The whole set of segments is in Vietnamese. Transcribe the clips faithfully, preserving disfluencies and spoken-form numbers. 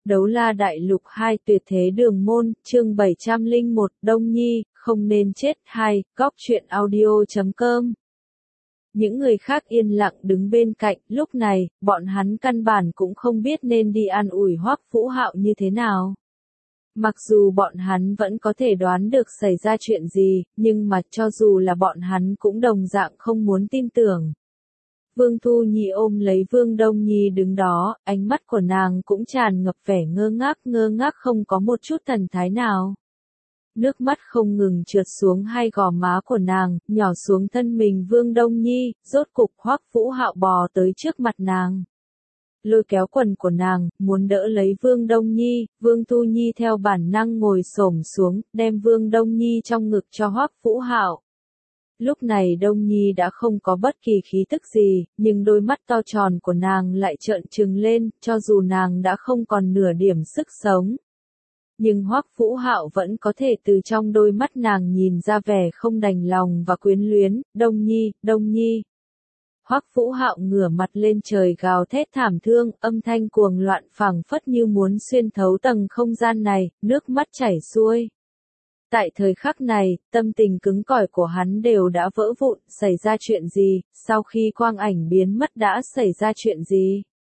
Đấu La Đại Lục hai Tuyệt Thế Đường Môn, chương bảy trăm lẻ một, Đông Nhi, không nên chết hai, góc truyện audio chấm com. Những người khác yên lặng đứng bên cạnh, lúc này, bọn hắn căn bản cũng không biết nên đi an ủi Hoắc Vũ Hạo như thế nào. Mặc dù bọn hắn vẫn có thể đoán được xảy ra chuyện gì, nhưng mà cho dù là bọn hắn cũng đồng dạng không muốn tin tưởng. Vương Thu Nhi ôm lấy Vương Đông Nhi đứng đó, ánh mắt của nàng cũng tràn ngập vẻ ngơ ngác ngơ ngác không có một chút thần thái nào. Nước mắt không ngừng trượt xuống hai gò má của nàng, nhỏ xuống thân mình Vương Đông Nhi, rốt cục Hoắc Vũ Hạo bò tới trước mặt nàng. Lôi kéo quần của nàng, muốn đỡ lấy Vương Đông Nhi, Vương Thu Nhi theo bản năng ngồi xổm xuống, đem Vương Đông Nhi trong ngực cho Hoắc Vũ Hạo. Lúc này Đông Nhi đã không có bất kỳ khí tức gì, nhưng đôi mắt to tròn của nàng lại trợn trừng lên, cho dù nàng đã không còn nửa điểm sức sống. Nhưng Hoắc Vũ Hạo vẫn có thể từ trong đôi mắt nàng nhìn ra vẻ không đành lòng và quyến luyến, Đông Nhi, Đông Nhi. Hoắc Vũ Hạo ngửa mặt lên trời gào thét thảm thương, âm thanh cuồng loạn phảng phất như muốn xuyên thấu tầng không gian này, nước mắt chảy xuôi. Tại thời khắc này, tâm tình cứng cỏi của hắn đều đã vỡ vụn, xảy ra chuyện gì, sau khi quang ảnh biến mất đã xảy ra chuyện gì?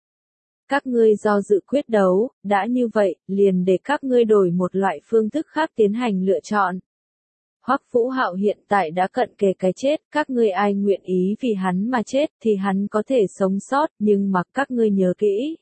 Các ngươi do dự quyết đấu, đã như vậy, liền để các ngươi đổi một loại phương thức khác tiến hành lựa chọn. Hoắc Vũ Hạo hiện tại đã cận kề cái chết, các ngươi ai nguyện ý vì hắn mà chết thì hắn có thể sống sót, nhưng mà các ngươi nhớ kỹ.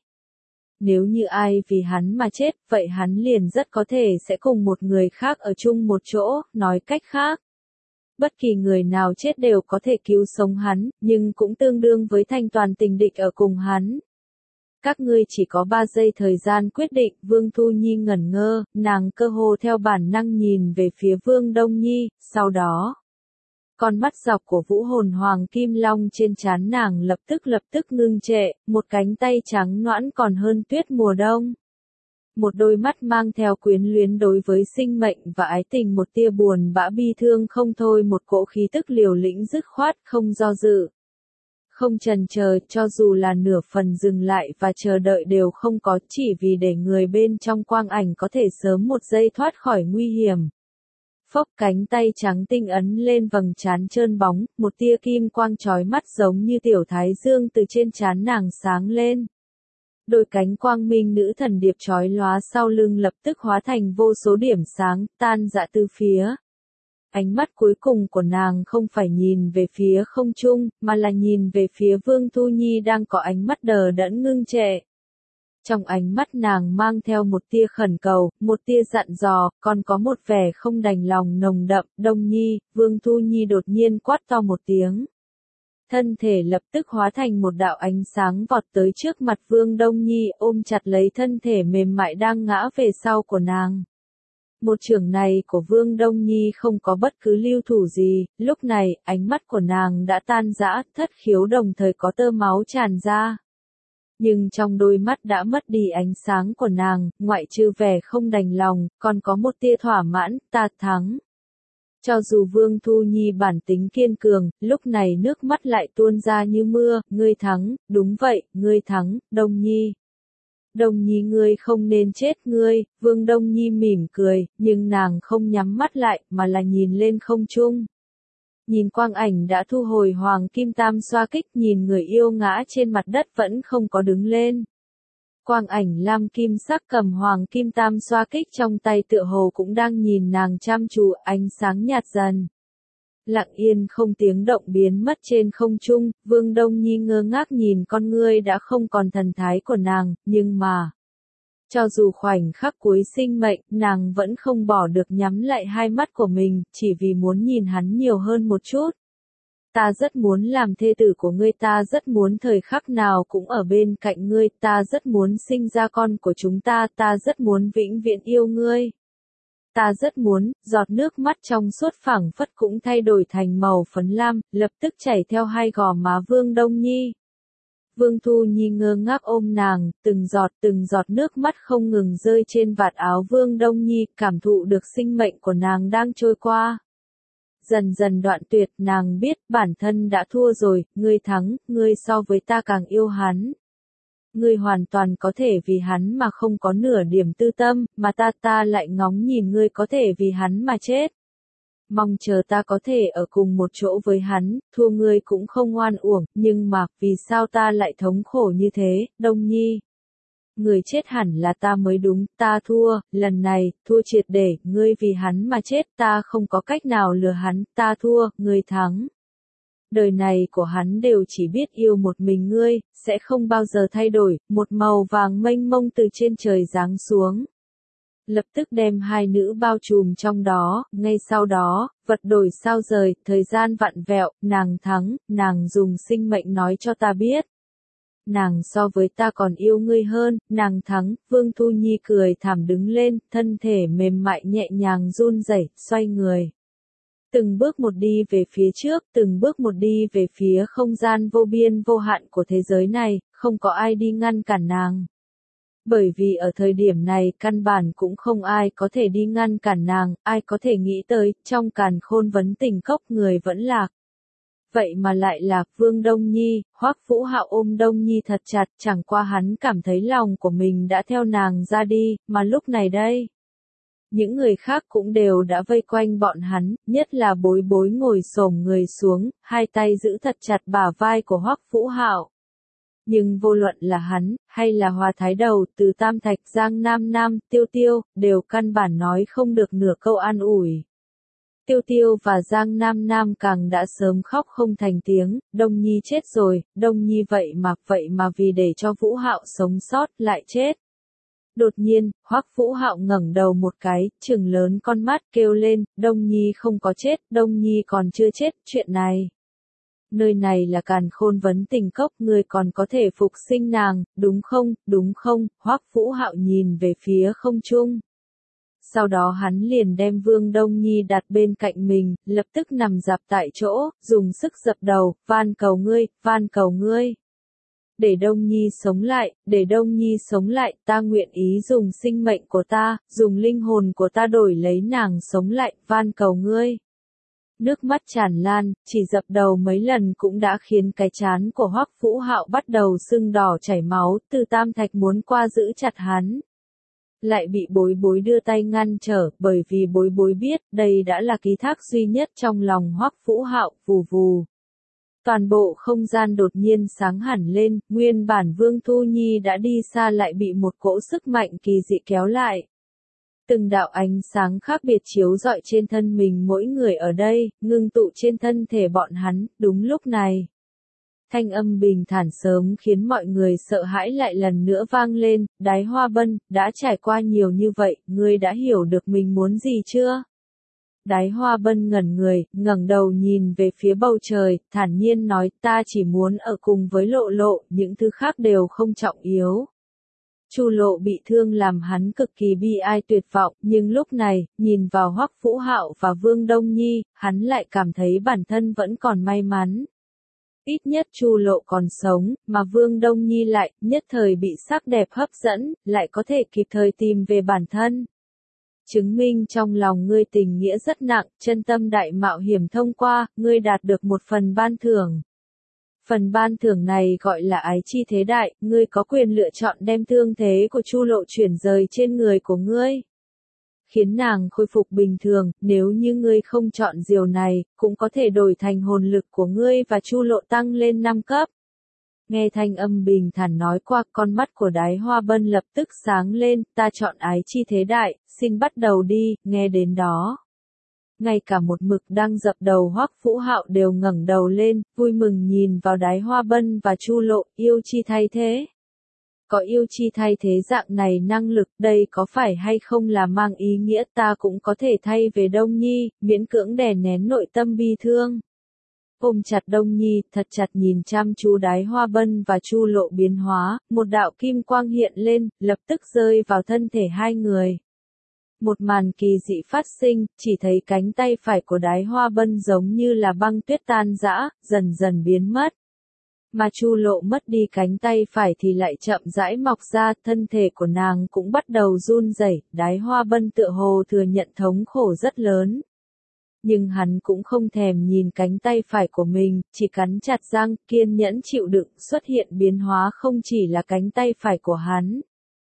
Nếu như ai vì hắn mà chết, vậy hắn liền rất có thể sẽ cùng một người khác ở chung một chỗ, nói cách khác. Bất kỳ người nào chết đều có thể cứu sống hắn, nhưng cũng tương đương với thanh toàn tình địch ở cùng hắn. Các ngươi chỉ có ba giây thời gian quyết định, Vương Thu Nhi ngẩn ngơ, nàng cơ hồ theo bản năng nhìn về phía Vương Đông Nhi, sau đó. Con mắt dọc của vũ hồn hoàng kim long trên trán nàng lập tức lập tức ngưng trệ, một cánh tay trắng nõn còn hơn tuyết mùa đông. Một đôi mắt mang theo quyến luyến đối với sinh mệnh và ái tình, một tia buồn bã bi thương không thôi, một cỗ khí tức liều lĩnh dứt khoát không do dự. Không chần chờ, cho dù là nửa phần dừng lại và chờ đợi đều không có, chỉ vì để người bên trong quang ảnh có thể sớm một giây thoát khỏi nguy hiểm. Phốc, cánh tay trắng tinh ấn lên vầng trán trơn bóng, một tia kim quang chói mắt giống như tiểu thái dương từ trên trán nàng sáng lên. Đôi cánh quang minh nữ thần điệp chói lóa sau lưng lập tức hóa thành vô số điểm sáng, tan rã từ phía. Ánh mắt cuối cùng của nàng không phải nhìn về phía không trung, mà là nhìn về phía Vương Thu Nhi đang có ánh mắt đờ đẫn ngưng trệ. Trong ánh mắt nàng mang theo một tia khẩn cầu, một tia dặn dò, còn có một vẻ không đành lòng nồng đậm. Đông Nhi, Vương Thu Nhi đột nhiên quát to một tiếng. Thân thể lập tức hóa thành một đạo ánh sáng vọt tới trước mặt Vương Đông Nhi, ôm chặt lấy thân thể mềm mại đang ngã về sau của nàng. Một chưởng này của Vương Đông Nhi không có bất cứ lưu thủ gì, lúc này, ánh mắt của nàng đã tan rã, thất khiếu đồng thời có tơ máu tràn ra. Nhưng trong đôi mắt đã mất đi ánh sáng của nàng, ngoại trừ vẻ không đành lòng, còn có một tia thỏa mãn, ta thắng. Cho dù Vương Thu Nhi bản tính kiên cường, lúc này nước mắt lại tuôn ra như mưa, ngươi thắng, đúng vậy, ngươi thắng, Đông Nhi. Đông Nhi ngươi không nên chết ngươi, Vương Đông Nhi mỉm cười, nhưng nàng không nhắm mắt lại, mà là nhìn lên không trung. Nhìn quang ảnh đã thu hồi hoàng kim tam xoa kích, nhìn người yêu ngã trên mặt đất vẫn không có đứng lên. Quang ảnh lam kim sắc cầm hoàng kim tam xoa kích trong tay tựa hồ cũng đang nhìn nàng chăm chú, ánh sáng nhạt dần. Lặng yên không tiếng động biến mất trên không trung, Vương Đông Nhi ngơ ngác nhìn con ngươi đã không còn thần thái của nàng, nhưng mà. Cho dù khoảnh khắc cuối sinh mệnh, nàng vẫn không bỏ được nhắm lại hai mắt của mình, chỉ vì muốn nhìn hắn nhiều hơn một chút. Ta rất muốn làm thê tử của ngươi, ta rất muốn thời khắc nào cũng ở bên cạnh ngươi, ta rất muốn sinh ra con của chúng ta, ta rất muốn vĩnh viễn yêu ngươi. Ta rất muốn, giọt nước mắt trong suốt phảng phất cũng thay đổi thành màu phấn lam, lập tức chảy theo hai gò má Vương Đông Nhi. Vương Thu Nhi ngơ ngác ôm nàng, từng giọt từng giọt nước mắt không ngừng rơi trên vạt áo Vương Đông Nhi, cảm thụ được sinh mệnh của nàng đang trôi qua. Dần dần đoạn tuyệt, nàng biết bản thân đã thua rồi, ngươi thắng, ngươi so với ta càng yêu hắn. Ngươi hoàn toàn có thể vì hắn mà không có nửa điểm tư tâm, mà ta ta lại ngóng nhìn ngươi có thể vì hắn mà chết. Mong chờ ta có thể ở cùng một chỗ với hắn, thua ngươi cũng không oan uổng, nhưng mà, vì sao ta lại thống khổ như thế, Đông Nhi? Người chết hẳn là ta mới đúng, ta thua, lần này, thua triệt để, ngươi vì hắn mà chết, ta không có cách nào lừa hắn, ta thua, ngươi thắng. Đời này của hắn đều chỉ biết yêu một mình ngươi, sẽ không bao giờ thay đổi, một màu vàng mênh mông từ trên trời giáng xuống. Lập tức đem hai nữ bao trùm trong đó, ngay sau đó, vật đổi sao rời, thời gian vặn vẹo, nàng thắng, nàng dùng sinh mệnh nói cho ta biết. Nàng so với ta còn yêu ngươi hơn, nàng thắng, Vương Thu Nhi cười thảm đứng lên, thân thể mềm mại nhẹ nhàng run rẩy, xoay người. Từng bước một đi về phía trước, từng bước một đi về phía không gian vô biên vô hạn của thế giới này, không có ai đi ngăn cản nàng. Bởi vì ở thời điểm này căn bản cũng không ai có thể đi ngăn cản nàng, ai có thể nghĩ tới, trong càn khôn vấn tình cốc người vẫn lạc. Vậy mà lại là Vương Đông Nhi, Hoắc Vũ Hạo ôm Đông Nhi thật chặt, chẳng qua hắn cảm thấy lòng của mình đã theo nàng ra đi, mà lúc này đây. Những người khác cũng đều đã vây quanh bọn hắn, nhất là Bối Bối ngồi xổm người xuống, hai tay giữ thật chặt bả vai của Hoắc Vũ Hạo. Nhưng vô luận là hắn, hay là Hoa Thái Đầu, từ Tam Thạch Giang Nam Nam, Tiêu Tiêu, đều căn bản nói không được nửa câu an ủi. Tiêu Tiêu và Giang Nam Nam càng đã sớm khóc không thành tiếng, Đông Nhi chết rồi, Đông Nhi vậy mà, vậy mà vì để cho Vũ Hạo sống sót, lại chết. Đột nhiên, Hoắc Vũ Hạo ngẩng đầu một cái, trừng lớn con mắt kêu lên, Đông Nhi không có chết, Đông Nhi còn chưa chết, chuyện này. Nơi này là càn khôn vấn tình cốc, ngươi còn có thể phục sinh nàng, đúng không, đúng không, Hoắc Vũ Hạo nhìn về phía không trung. Sau đó hắn liền đem Vương Đông Nhi đặt bên cạnh mình, lập tức nằm dạp tại chỗ, dùng sức dập đầu, van cầu ngươi, van cầu ngươi. Để Đông Nhi sống lại, để Đông Nhi sống lại, ta nguyện ý dùng sinh mệnh của ta, dùng linh hồn của ta đổi lấy nàng sống lại, van cầu ngươi. Nước mắt tràn lan, chỉ dập đầu mấy lần cũng đã khiến cái trán của Hoắc Vũ Hạo bắt đầu sưng đỏ chảy máu, Từ Tam Thạch muốn qua giữ chặt hắn. Lại bị Bối Bối đưa tay ngăn trở, bởi vì Bối Bối biết, đây đã là ký thác duy nhất trong lòng Hoắc Vũ Hạo, vù vù. Toàn bộ không gian đột nhiên sáng hẳn lên, nguyên bản Vương Thu Nhi đã đi xa lại bị một cỗ sức mạnh kỳ dị kéo lại. Từng đạo ánh sáng khác biệt chiếu rọi trên thân mình mỗi người ở đây, ngưng tụ trên thân thể bọn hắn, đúng lúc này. Thanh âm bình thản sớm khiến mọi người sợ hãi lại lần nữa vang lên, Đái Hoa Bân, đã trải qua nhiều như vậy, ngươi đã hiểu được mình muốn gì chưa? Đái Hoa Bân ngẩn người, ngẩng đầu nhìn về phía bầu trời, thản nhiên nói, ta chỉ muốn ở cùng với Lộ Lộ, những thứ khác đều không trọng yếu. Chu Lộ bị thương làm hắn cực kỳ bi ai tuyệt vọng, nhưng lúc này, nhìn vào Hoắc Vũ Hạo và Vương Đông Nhi, hắn lại cảm thấy bản thân vẫn còn may mắn. Ít nhất Chu Lộ còn sống, mà Vương Đông Nhi lại, nhất thời bị sắc đẹp hấp dẫn, lại có thể kịp thời tìm về bản thân. Chứng minh trong lòng ngươi tình nghĩa rất nặng, chân tâm đại mạo hiểm thông qua, ngươi đạt được một phần ban thưởng. Phần ban thưởng này gọi là ái chi thế đại, ngươi có quyền lựa chọn đem thương thế của Chu Lộ chuyển rời trên người của ngươi. Khiến nàng khôi phục bình thường, nếu như ngươi không chọn điều này, cũng có thể đổi thành hồn lực của ngươi và Chu Lộ tăng lên năm cấp. Nghe thanh âm bình thản nói qua, con mắt của Đái Hoa Bân lập tức sáng lên, ta chọn ái chi thế đại, xin bắt đầu đi, nghe đến đó. Ngay cả một mực đang dập đầu Hoắc Vũ Hạo đều ngẩng đầu lên, vui mừng nhìn vào Đái Hoa Bân và Chu Lộ, yêu chi thay thế. Có yêu chi thay thế dạng này năng lực, đây có phải hay không là mang ý nghĩa ta cũng có thể thay về Đông Nhi, miễn cưỡng đè nén nội tâm bi thương. Ôm chặt Đông Nhi, thật chặt nhìn chăm chú Đái Hoa Bân và Chu Lộ biến hóa, một đạo kim quang hiện lên, lập tức rơi vào thân thể hai người. Một màn kỳ dị phát sinh, chỉ thấy cánh tay phải của Đái Hoa Bân giống như là băng tuyết tan rã, dần dần biến mất. Mà Chu Lộ mất đi cánh tay phải thì lại chậm rãi mọc ra, thân thể của nàng cũng bắt đầu run rẩy, Đái Hoa Bân tựa hồ thừa nhận thống khổ rất lớn. Nhưng hắn cũng không thèm nhìn cánh tay phải của mình, chỉ cắn chặt răng, kiên nhẫn chịu đựng. Xuất hiện biến hóa không chỉ là cánh tay phải của hắn.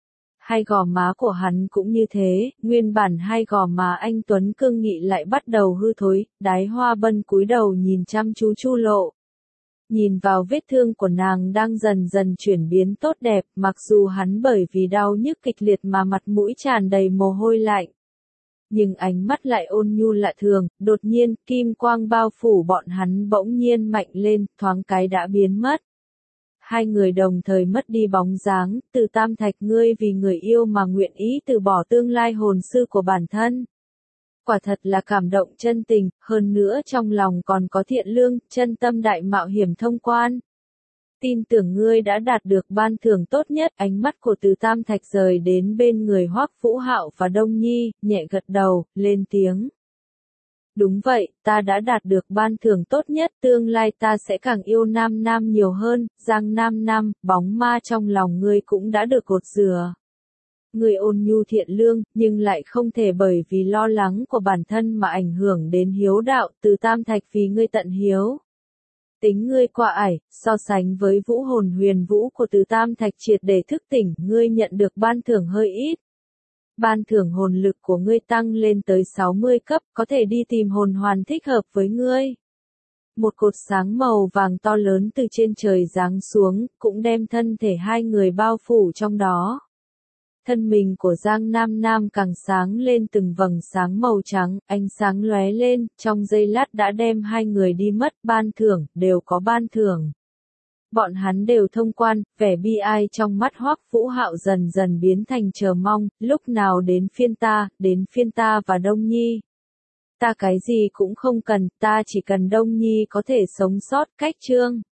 Hai gò má của hắn cũng như thế, nguyên bản hai gò má anh Tuấn cương nghị lại bắt đầu hư thối. Đái Hoa Bân cúi đầu nhìn chăm chú Chu Lộ. Nhìn vào vết thương của nàng đang dần dần chuyển biến tốt đẹp, mặc dù hắn bởi vì đau nhức kịch liệt mà mặt mũi tràn đầy mồ hôi lạnh. Nhưng ánh mắt lại ôn nhu lạ thường, đột nhiên, kim quang bao phủ bọn hắn bỗng nhiên mạnh lên, thoáng cái đã biến mất. Hai người đồng thời mất đi bóng dáng, Từ Tam Thạch, ngươi vì người yêu mà nguyện ý từ bỏ tương lai hồn sư của bản thân. Quả thật là cảm động chân tình, hơn nữa trong lòng còn có thiện lương, chân tâm đại mạo hiểm thông quan. Tin tưởng ngươi đã đạt được ban thưởng tốt nhất. Ánh mắt của Từ Tam Thạch rời đến bên người Hoắc Vũ Hạo và Đông Nhi, nhẹ gật đầu, lên tiếng. Đúng vậy, ta đã đạt được ban thưởng tốt nhất, tương lai ta sẽ càng yêu Nam Nam nhiều hơn. Giang Nam Nam, bóng ma trong lòng ngươi cũng đã được gột rửa. Ngươi ôn nhu thiện lương, nhưng lại không thể bởi vì lo lắng của bản thân mà ảnh hưởng đến hiếu đạo. Từ Tam Thạch vì ngươi tận hiếu. Tính ngươi qua ải, so sánh với vũ hồn huyền vũ của Từ Tam Thạch triệt để thức tỉnh, ngươi nhận được ban thưởng hơi ít. Ban thưởng hồn lực của ngươi tăng lên tới sáu mươi cấp, có thể đi tìm hồn hoàn thích hợp với ngươi. Một cột sáng màu vàng to lớn từ trên trời giáng xuống, cũng đem thân thể hai người bao phủ trong đó. Thân mình của Giang Nam Nam càng sáng lên từng vầng sáng màu trắng, ánh sáng lóe lên, trong giây lát đã đem hai người đi mất. Ban thưởng, đều có ban thưởng. Bọn hắn đều thông quan, vẻ bi ai trong mắt Hoắc Vũ Hạo dần dần biến thành chờ mong, lúc nào đến phiên ta, đến phiên ta và Đông Nhi. Ta cái gì cũng không cần, ta chỉ cần Đông Nhi có thể sống sót. Cách chương